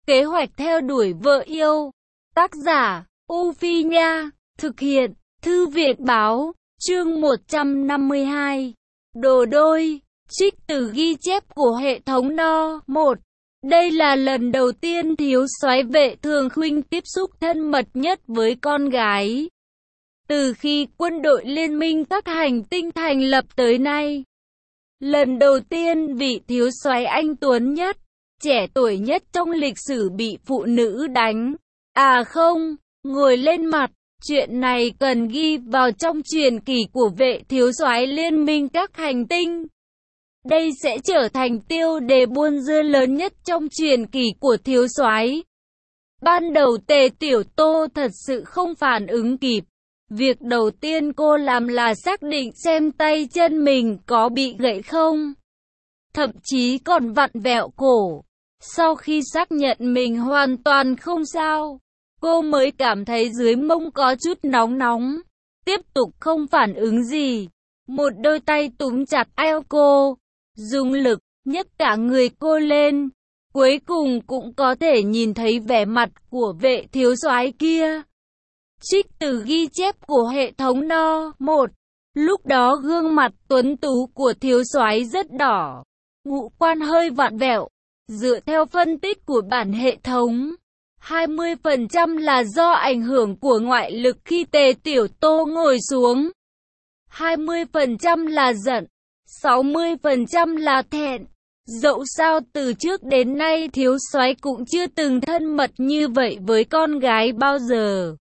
Kế hoạch theo đuổi vợ yêu. Tác giả, U Phi Nha. Thực hiện, Thư viện Báo. Chương 152. Đồ đôi. Trích từ ghi chép của hệ thống No. 1. Đây là lần đầu tiên thiếu soái Vệ Thường Khuynh tiếp xúc thân mật nhất với con gái từ khi quân đội Liên minh các hành tinh thành lập tới nay. Lần đầu tiên vị thiếu soái anh tuấn nhất, trẻ tuổi nhất trong lịch sử bị phụ nữ đánh. À không, ngồi lên mặt. Chuyện này cần ghi vào trong truyền kỳ của Vệ thiếu soái Liên minh các hành tinh. Đây sẽ trở thành tiêu đề buôn dưa lớn nhất trong truyền kỳ của thiếu soái. Ban đầu Tề Tiểu Tô thật sự không phản ứng kịp. Việc đầu tiên cô làm là xác định xem tay chân mình có bị gãy không. Thậm chí còn vặn vẹo cổ. Sau khi xác nhận mình hoàn toàn không sao, cô mới cảm thấy dưới mông có chút nóng nóng. Tiếp tục không phản ứng gì. Một đôi tay túm chặt eo cô, dùng lực nhấc cả người cô lên. Cuối cùng cũng có thể nhìn thấy vẻ mặt của Vệ thiếu soái kia. Trích từ ghi chép của hệ thống No. 1. Lúc đó gương mặt tuấn tú của thiếu soái rất đỏ, ngũ quan hơi vặn vẹo. Dựa theo phân tích của bản hệ thống, 20% là do ảnh hưởng của ngoại lực khi Tề Tiểu Tô ngồi xuống, 20% là giận, 60% là thẹn. Dẫu sao từ trước đến nay thiếu soái cũng chưa từng thân mật như vậy với con gái bao giờ.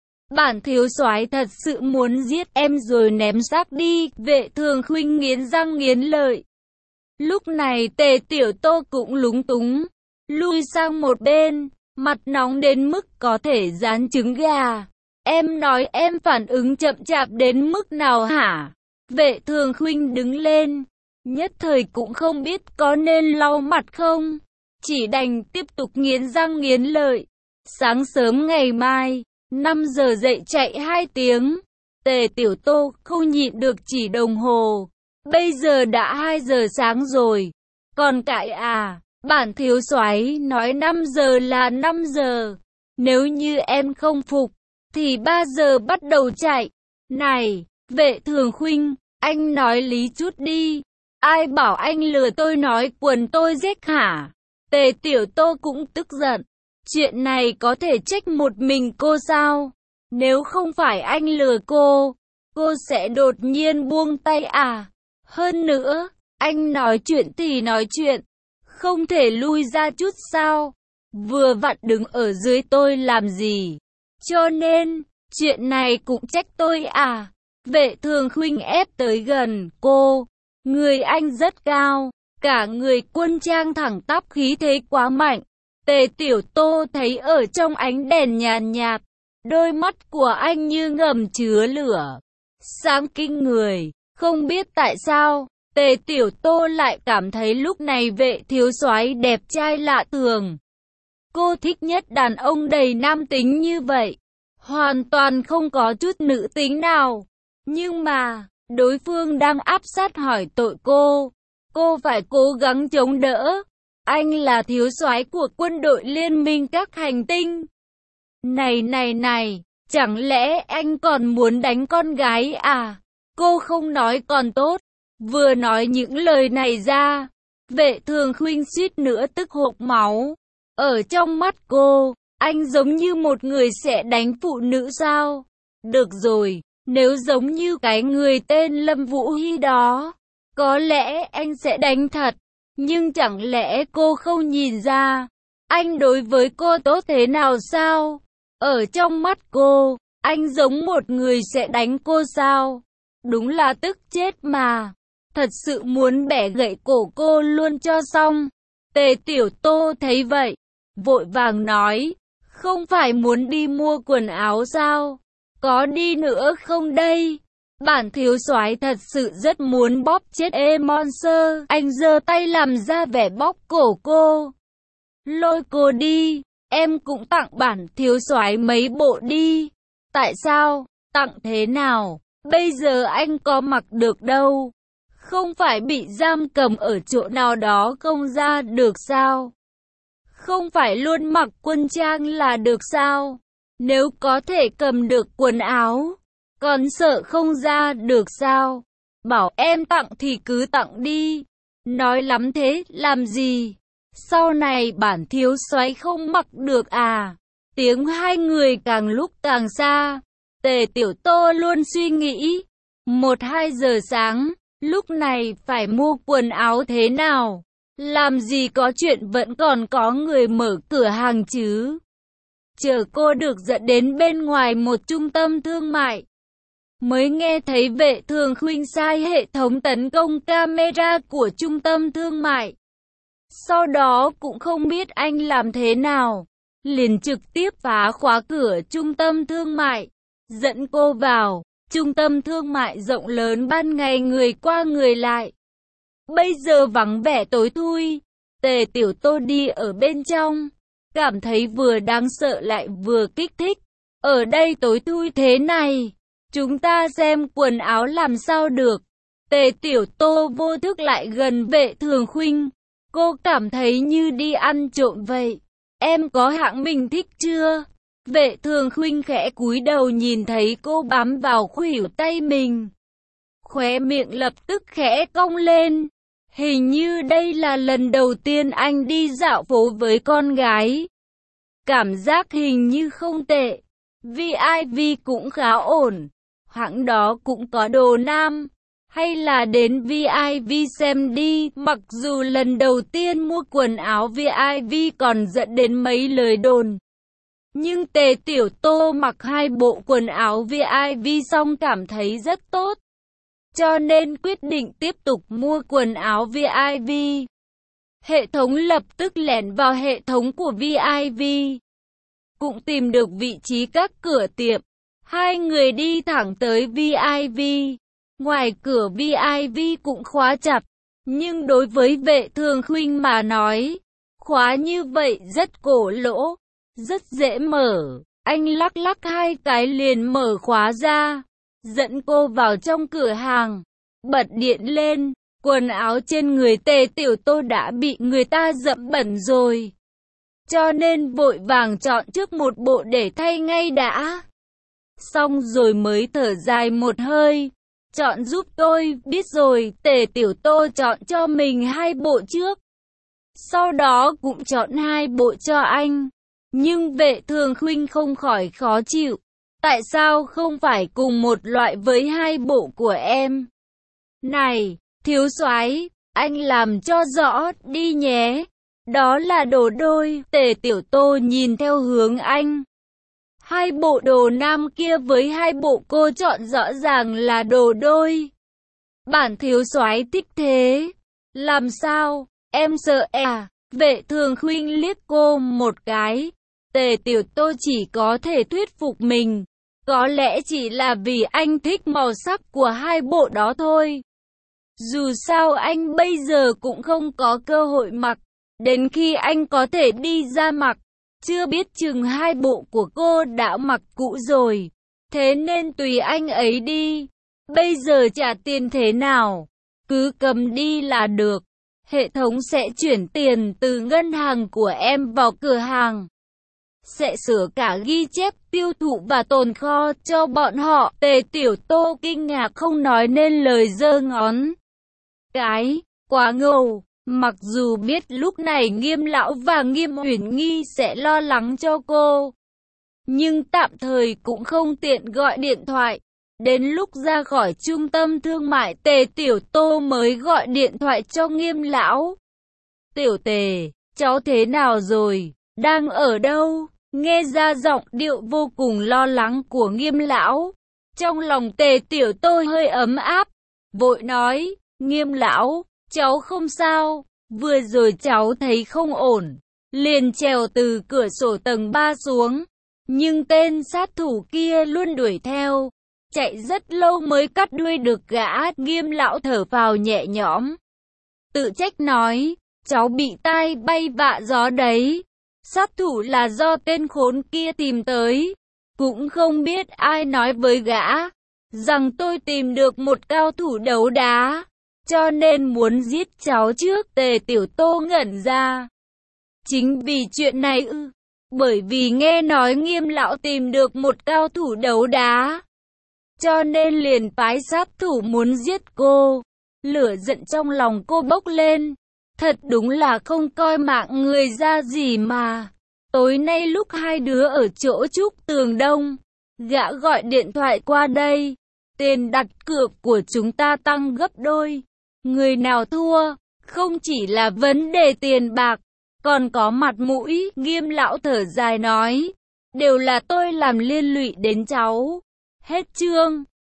Bản thiếu soái thật sự muốn giết em rồi ném xác đi. Vệ Thường Khuynh nghiến răng nghiến lợi. Lúc này Tề Tiểu Tô cũng lúng túng, lui sang một bên, mặt nóng đến mức có thể rán trứng gà. Em nói em phản ứng chậm chạp đến mức nào hả? Vệ Thường Khuynh đứng lên, nhất thời cũng không biết có nên lau mặt không, chỉ đành tiếp tục nghiến răng nghiến lợi. Sáng sớm ngày mai, 5 giờ dậy chạy 2 tiếng. Tề Tiểu Tô không nhịn được chỉ đồng hồ. Bây giờ đã 2 giờ sáng rồi. Còn cãi à? Bản thiếu soái nói 5 giờ là 5 giờ. Nếu như em không phục, thì 3 giờ bắt đầu chạy. Này, Vệ Thường Khuynh, anh nói lý chút đi. Ai bảo anh lừa tôi nói quần tôi rách hả? Tề Tiểu Tô cũng tức giận. Chuyện này có thể trách một mình cô sao? Nếu không phải anh lừa cô sẽ đột nhiên buông tay à? Hơn nữa, anh nói chuyện thì nói chuyện, không thể lui ra chút sao? Vừa vặn đứng ở dưới tôi làm gì? Cho nên, chuyện này cũng trách tôi à? Vệ Thường Khuynh ép tới gần cô. Người anh rất cao, cả người quân trang thẳng tắp khí thế quá mạnh. Tề Tiểu Tô thấy ở trong ánh đèn nhàn nhạt, đôi mắt của anh như ngầm chứa lửa, sáng kinh người. Không biết tại sao, Tề Tiểu Tô lại cảm thấy lúc này Vệ thiếu soái đẹp trai lạ thường. Cô thích nhất đàn ông đầy nam tính như vậy, hoàn toàn không có chút nữ tính nào. Nhưng mà, đối phương đang áp sát hỏi tội cô phải cố gắng chống đỡ. Anh là thiếu soái của quân đội Liên minh các hành tinh. Này, chẳng lẽ anh còn muốn đánh con gái à? Cô không nói còn tốt, vừa nói những lời này ra, Vệ Thường Khuynh suýt nữa tức hộc máu. Ở trong mắt cô, anh giống như một người sẽ đánh phụ nữ sao? Được rồi, nếu giống như cái người tên Lâm Vũ Hy đó, có lẽ anh sẽ đánh thật. Nhưng chẳng lẽ cô không nhìn ra, anh đối với cô tốt thế nào sao? Ở trong mắt cô, anh giống một người sẽ đánh cô sao? Đúng là tức chết mà. Thật sự muốn bẻ gãy cổ cô luôn cho xong. Tề Tiểu Tô thấy vậy, vội vàng nói, không phải muốn đi mua quần áo sao? Có đi nữa không đây? Bản thiếu soái thật sự rất muốn bóp chết Monster. Anh giơ tay làm ra vẻ bóp cổ cô. Lôi cô đi, em cũng tặng bản thiếu soái mấy bộ đi. Tại sao? Tặng thế nào? Bây giờ anh có mặc được đâu. Không phải bị giam cầm ở chỗ nào đó không ra được sao? Không phải luôn mặc quân trang là được sao? Nếu có thể cầm được quần áo, còn sợ không ra được sao? Bảo em tặng thì cứ tặng đi. Nói lắm thế làm gì? Sau này bản thiếu soái không mặc được à? Tiếng hai người càng lúc càng xa. Tề Tiểu Tô luôn suy nghĩ. 1-2 giờ sáng, lúc này phải mua quần áo thế nào? Làm gì có chuyện vẫn còn có người mở cửa hàng chứ? Chờ cô được dẫn đến bên ngoài một trung tâm thương mại. Mới nghe thấy Vệ Thường Khuynh sai hệ thống tấn công camera của trung tâm thương mại. Sau đó cũng không biết anh làm thế nào, liền trực tiếp phá khóa cửa trung tâm thương mại, dẫn cô vào. Trung tâm thương mại rộng lớn ban ngày người qua người lại. Bây giờ vắng vẻ tối thui. Tề Tiểu Tô đi ở bên trong, cảm thấy vừa đáng sợ lại vừa kích thích. Ở đây tối thui thế này, chúng ta xem quần áo làm sao được. Tề Tiểu Tô vô thức lại gần Vệ Thường Khuynh. Cô cảm thấy như đi ăn trộm vậy. Em có hạng mình thích chưa? Vệ Thường Khuynh khẽ cúi đầu nhìn thấy cô bám vào khuỷu tay mình. Khóe miệng lập tức khẽ cong lên. Hình như đây là lần đầu tiên anh đi dạo phố với con gái. Cảm giác hình như không tệ. VIP cũng khá ổn. Hãng đó cũng có đồ nam. Hay là đến VIP xem đi. Mặc dù lần đầu tiên mua quần áo VIP còn dẫn đến mấy lời đồn. Nhưng Tề Tiểu Tô mặc 2 bộ quần áo VIP xong cảm thấy rất tốt. Cho nên quyết định tiếp tục mua quần áo VIP. Hệ thống lập tức lẻn vào hệ thống của VIP. Cũng tìm được vị trí các cửa tiệm. Hai người đi thẳng tới VIP. Ngoài cửa VIP cũng khóa chặt. Nhưng đối với Vệ Thường Khuynh mà nói, khóa như vậy rất cổ lỗ, rất dễ mở. Anh lắc lắc 2 cái liền mở khóa ra, dẫn cô vào trong cửa hàng, bật điện lên. Quần áo trên người Tề Tiểu Tô đã bị người ta dẫm bẩn rồi, cho nên vội vàng chọn trước một bộ để thay ngay đã. Xong rồi mới thở dài một hơi. Chọn giúp tôi, biết rồi. Tề Tiểu Tô chọn cho mình 2 bộ trước, sau đó cũng chọn 2 bộ cho anh. Nhưng Vệ Thường Khuynh không khỏi khó chịu. Tại sao không phải cùng một loại với 2 bộ của em? Này, thiếu soái, anh làm cho rõ đi nhé. Đó là đồ đôi. Tề Tiểu Tô nhìn theo hướng anh. 2 bộ đồ nam kia với 2 bộ cô chọn rõ ràng là đồ đôi. Bản thiếu soái thích thế. Làm sao? Em sợ à? Vệ Thường Khuynh liếc cô một cái. Tề Tiểu Tô chỉ có thể thuyết phục mình. Có lẽ chỉ là vì anh thích màu sắc của 2 bộ đó thôi. Dù sao anh bây giờ cũng không có cơ hội mặc. Đến khi anh có thể đi ra mặc, chưa biết chừng 2 bộ của cô đã mặc cũ rồi. Thế nên tùy anh ấy đi. Bây giờ trả tiền thế nào? Cứ cầm đi là được. Hệ thống sẽ chuyển tiền từ ngân hàng của em vào cửa hàng. Sẽ sửa cả ghi chép tiêu thụ và tồn kho cho bọn họ. Tề Tiểu Tô kinh ngạc không nói nên lời, giơ ngón cái. Quá ngầu. Mặc dù biết lúc này Nghiêm lão và Nghiêm Uyển Nghi sẽ lo lắng cho cô, nhưng tạm thời cũng không tiện gọi điện thoại. Đến lúc ra khỏi trung tâm thương mại, Tề Tiểu Tô mới gọi điện thoại cho Nghiêm lão. Tiểu Tề, cháu thế nào rồi? Đang ở đâu? Nghe ra giọng điệu vô cùng lo lắng của Nghiêm lão. Trong lòng Tề Tiểu Tô hơi ấm áp, vội nói, Nghiêm lão, cháu không sao, vừa rồi cháu thấy không ổn, liền trèo từ cửa sổ tầng 3 xuống, nhưng tên sát thủ kia luôn đuổi theo, chạy rất lâu mới cắt đuôi được gã. Nghiêm lão thở phào nhẹ nhõm, tự trách nói, cháu bị tai bay vạ gió đấy, sát thủ là do tên khốn kia tìm tới, cũng không biết ai nói với gã rằng tôi tìm được một cao thủ đấu đá, cho nên muốn giết cháu trước. Tề Tiểu Tô ngẩn ra, Chính vì chuyện này ư? Bởi vì nghe nói Nghiêm lão tìm được một cao thủ đấu đá, cho nên liền phái sát thủ muốn giết cô. Lửa giận trong lòng cô bốc lên. Thật đúng là không coi mạng người ra gì mà. Tối nay lúc hai đứa ở chỗ Trúc Tường Đông, gã gọi điện thoại qua đây. Tiền đặt cược của chúng ta tăng gấp đôi. Người nào thua, không chỉ là vấn đề tiền bạc, còn có mặt mũi. Nghiêm lão thở dài nói, đều là tôi làm liên lụy đến cháu. Hết chương.